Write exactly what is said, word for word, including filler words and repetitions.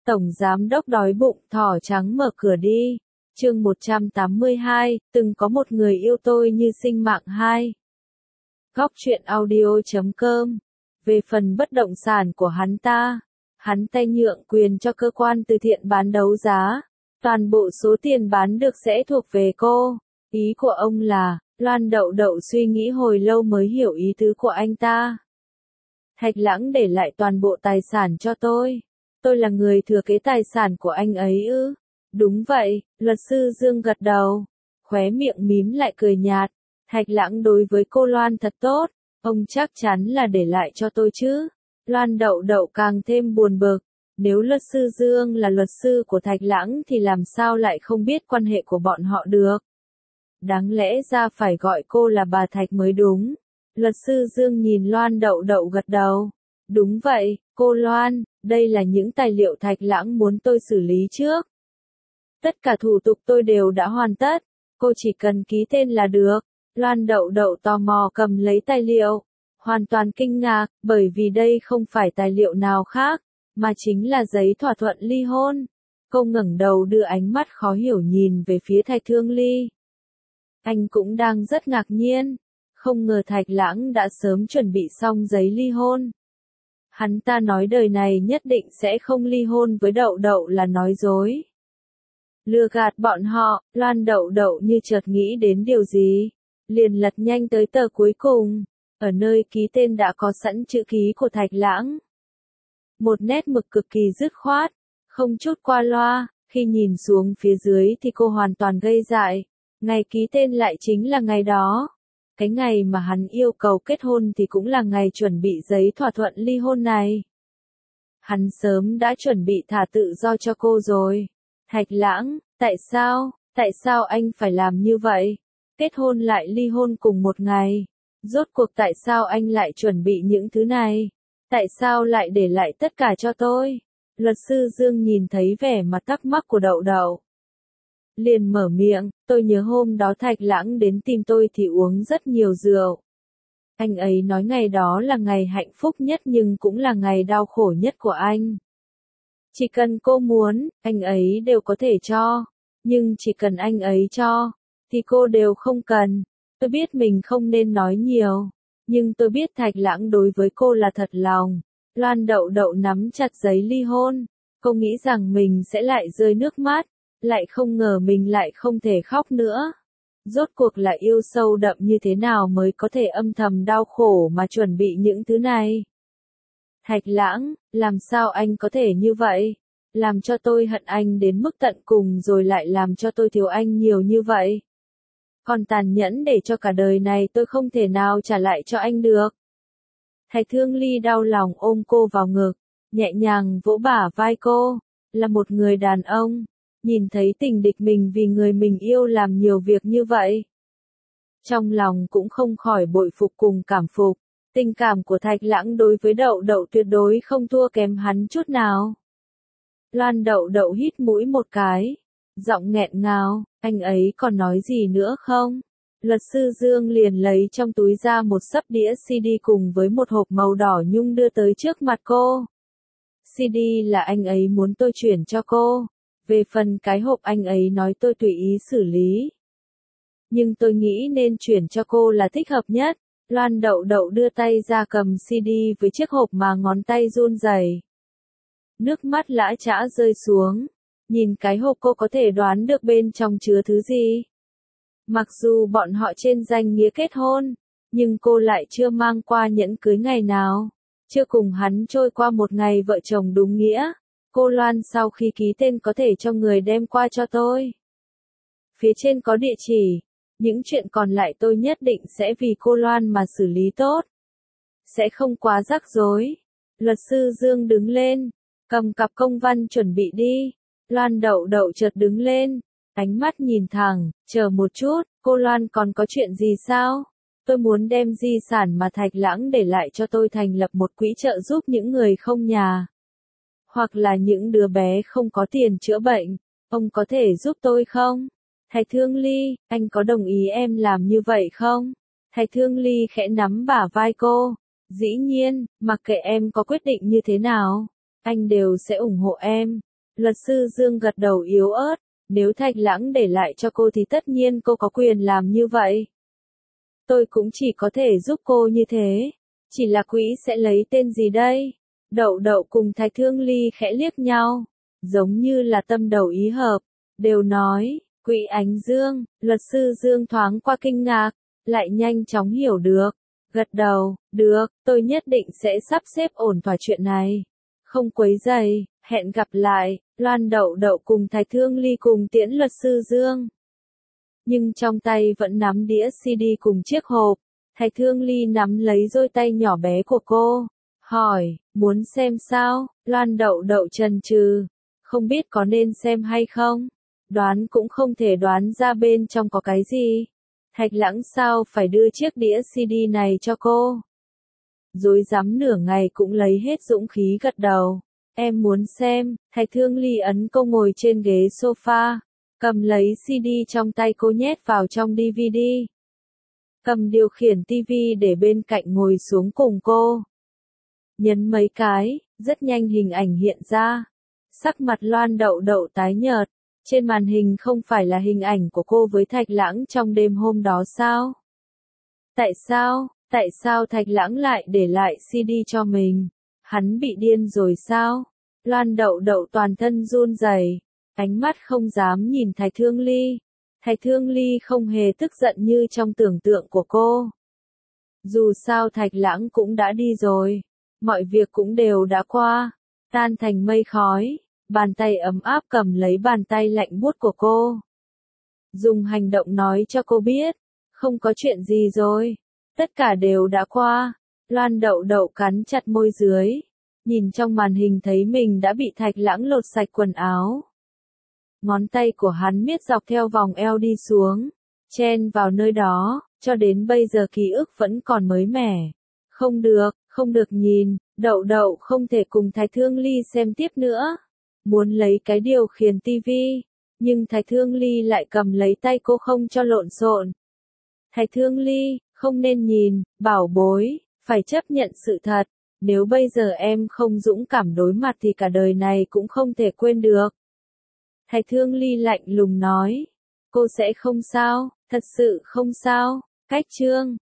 Tổng giám đốc đói bụng, thỏ trắng mở cửa đi. Chương một trăm tám mươi hai, từng có một người yêu tôi như sinh mạng hai. Góc truyện audio chấm com. Về phần bất động sản của hắn ta, hắn tay nhượng quyền cho cơ quan từ thiện bán đấu giá. Toàn bộ số tiền bán được sẽ thuộc về cô. Ý của ông là, Loan Đậu Đậu suy nghĩ hồi lâu mới hiểu ý tứ của anh ta. Thạch Lãng để lại toàn bộ tài sản cho tôi. Tôi là người thừa kế tài sản của anh ấy ư? Đúng vậy, luật sư Dương gật đầu. Khóe miệng mím lại cười nhạt. Thạch Lãng đối với cô Loan thật tốt. Ông chắc chắn là để lại cho tôi chứ. Loan Đậu Đậu càng thêm buồn bực. Nếu luật sư Dương là luật sư của Thạch Lãng thì làm sao lại không biết quan hệ của bọn họ được? Đáng lẽ ra phải gọi cô là bà Thạch mới đúng. Luật sư Dương nhìn Loan Đậu Đậu gật đầu. Đúng vậy, cô Loan, đây là những tài liệu Thạch Lãng muốn tôi xử lý trước. Tất cả thủ tục tôi đều đã hoàn tất, cô chỉ cần ký tên là được. Loan Đậu Đậu tò mò cầm lấy tài liệu, hoàn toàn kinh ngạc, bởi vì đây không phải tài liệu nào khác, mà chính là giấy thỏa thuận ly hôn. Cô ngẩng đầu đưa ánh mắt khó hiểu nhìn về phía Thạch Thương Ly. Anh cũng đang rất ngạc nhiên, không ngờ Thạch Lãng đã sớm chuẩn bị xong giấy ly hôn. Hắn ta nói đời này nhất định sẽ không ly hôn với Đậu Đậu là nói dối. Lừa gạt bọn họ, Loan Đậu Đậu như chợt nghĩ đến điều gì, liền lật nhanh tới tờ cuối cùng, ở nơi ký tên đã có sẵn chữ ký của Thạch Lãng. Một nét mực cực kỳ dứt khoát, không chút qua loa, khi nhìn xuống phía dưới thì cô hoàn toàn ngây dại, ngày ký tên lại chính là ngày đó. Cái ngày mà hắn yêu cầu kết hôn thì cũng là ngày chuẩn bị giấy thỏa thuận ly hôn này. Hắn sớm đã chuẩn bị thả tự do cho cô rồi. Thạch Lãng, tại sao, tại sao anh phải làm như vậy? Kết hôn lại ly hôn cùng một ngày. Rốt cuộc tại sao anh lại chuẩn bị những thứ này? Tại sao lại để lại tất cả cho tôi? Luật sư Dương nhìn thấy vẻ mặt thắc mắc của Đậu Đậu. Liền mở miệng, tôi nhớ hôm đó Thạch Lãng đến tìm tôi thì uống rất nhiều rượu. Anh ấy nói ngày đó là ngày hạnh phúc nhất nhưng cũng là ngày đau khổ nhất của anh. Chỉ cần cô muốn, anh ấy đều có thể cho. Nhưng chỉ cần anh ấy cho, thì cô đều không cần. Tôi biết mình không nên nói nhiều. Nhưng tôi biết Thạch Lãng đối với cô là thật lòng. Loan Đậu Đậu nắm chặt giấy ly hôn. Cô nghĩ rằng mình sẽ lại rơi nước mắt. Lại không ngờ mình lại không thể khóc nữa. Rốt cuộc là yêu sâu đậm như thế nào mới có thể âm thầm đau khổ mà chuẩn bị những thứ này. Thạch Lãng, làm sao anh có thể như vậy? Làm cho tôi hận anh đến mức tận cùng rồi lại làm cho tôi thiếu anh nhiều như vậy. Còn tàn nhẫn để cho cả đời này tôi không thể nào trả lại cho anh được. Thạch Thương Ly đau lòng ôm cô vào ngực, nhẹ nhàng vỗ bả vai cô, là một người đàn ông. Nhìn thấy tình địch mình vì người mình yêu làm nhiều việc như vậy. Trong lòng cũng không khỏi bội phục cùng cảm phục. Tình cảm của Thạch Lãng đối với Đậu Đậu tuyệt đối không thua kém hắn chút nào. Loan Đậu Đậu hít mũi một cái. Giọng nghẹn ngào, anh ấy còn nói gì nữa không? Luật sư Dương liền lấy trong túi ra một xấp đĩa xê đê cùng với một hộp màu đỏ nhung đưa tới trước mặt cô. xê đê là anh ấy muốn tôi chuyển cho cô. Về phần cái hộp anh ấy nói tôi tùy ý xử lý. Nhưng tôi nghĩ nên chuyển cho cô là thích hợp nhất. Loan Đậu Đậu đưa tay ra cầm xê đê với chiếc hộp mà ngón tay run rẩy. Nước mắt lã chã rơi xuống. Nhìn cái hộp cô có thể đoán được bên trong chứa thứ gì. Mặc dù bọn họ trên danh nghĩa kết hôn, nhưng cô lại chưa mang qua nhẫn cưới ngày nào. Chưa cùng hắn trôi qua một ngày vợ chồng đúng nghĩa. Cô Loan sau khi ký tên có thể cho người đem qua cho tôi. Phía trên có địa chỉ. Những chuyện còn lại tôi nhất định sẽ vì cô Loan mà xử lý tốt. Sẽ không quá rắc rối. Luật sư Dương đứng lên. Cầm cặp công văn chuẩn bị đi. Loan Đậu Đậu chợt đứng lên. Ánh mắt nhìn thẳng. Chờ một chút. Cô Loan còn có chuyện gì sao? Tôi muốn đem di sản mà Thạch Lãng để lại cho tôi thành lập một quỹ trợ giúp những người không nhà. Hoặc là những đứa bé không có tiền chữa bệnh, ông có thể giúp tôi không? Thạch Thương Ly, anh có đồng ý em làm như vậy không? Thạch Thương Ly khẽ nắm bả vai cô. Dĩ nhiên, mặc kệ em có quyết định như thế nào, anh đều sẽ ủng hộ em. Luật sư Dương gật đầu yếu ớt, nếu Thạch Lãng để lại cho cô thì tất nhiên cô có quyền làm như vậy. Tôi cũng chỉ có thể giúp cô như thế. Chỉ là quỹ sẽ lấy tên gì đây? Đậu Đậu cùng Thạch Thương Ly khẽ liếc nhau, giống như là tâm đầu ý hợp, đều nói, Quỹ Ánh Dương. Luật sư Dương thoáng qua kinh ngạc, lại nhanh chóng hiểu được, gật đầu, được, tôi nhất định sẽ sắp xếp ổn thỏa chuyện này. Không quấy rầy, hẹn gặp lại. Loan Đậu Đậu cùng Thạch Thương Ly cùng tiễn luật sư Dương. Nhưng trong tay vẫn nắm đĩa xê đê cùng chiếc hộp. Thạch Thương Ly nắm lấy đôi tay nhỏ bé của cô, hỏi, muốn xem sao? Loan Đậu Đậu chần chừ, không biết có nên xem hay không. Đoán cũng không thể đoán ra bên trong có cái gì. Thạch Lãng sao phải đưa chiếc đĩa xê đê này cho cô? Rối rắm nửa ngày cũng lấy hết dũng khí gật đầu. Em muốn xem. Thạch Thương Ly ấn cô ngồi trên ghế sofa, cầm lấy xê đê trong tay cô nhét vào trong đê vê đê. Cầm điều khiển tivi để bên cạnh ngồi xuống cùng cô. Nhấn mấy cái, rất nhanh hình ảnh hiện ra. Sắc mặt Loan Đậu Đậu tái nhợt. Trên màn hình không phải là hình ảnh của cô với Thạch Lãng trong đêm hôm đó sao? Tại sao, tại sao Thạch Lãng lại để lại xê đê cho mình? Hắn bị điên rồi sao? Loan Đậu Đậu toàn thân run rẩy, ánh mắt không dám nhìn Thạch Thương Ly. Thạch Thương Ly không hề tức giận như trong tưởng tượng của cô. Dù sao Thạch Lãng cũng đã đi rồi, mọi việc cũng đều đã qua, tan thành mây khói. Bàn tay ấm áp cầm lấy bàn tay lạnh buốt của cô. Dùng hành động nói cho cô biết, không có chuyện gì rồi, tất cả đều đã qua. Loan Đậu Đậu cắn chặt môi dưới, nhìn trong màn hình thấy mình đã bị Thạch Lãng lột sạch quần áo. Ngón tay của hắn miết dọc theo vòng eo đi xuống, chen vào nơi đó, cho đến bây giờ ký ức vẫn còn mới mẻ. Không được, không được nhìn, Đậu Đậu không thể cùng Thạch Thương Ly xem tiếp nữa. Muốn lấy cái điều khiển tivi, nhưng Thạch Thương Ly lại cầm lấy tay cô không cho lộn xộn. Thạch Thương Ly, không nên nhìn, bảo bối, phải chấp nhận sự thật. Nếu bây giờ em không dũng cảm đối mặt thì cả đời này cũng không thể quên được. Thạch Thương Ly lạnh lùng nói, cô sẽ không sao, thật sự không sao. Cách chương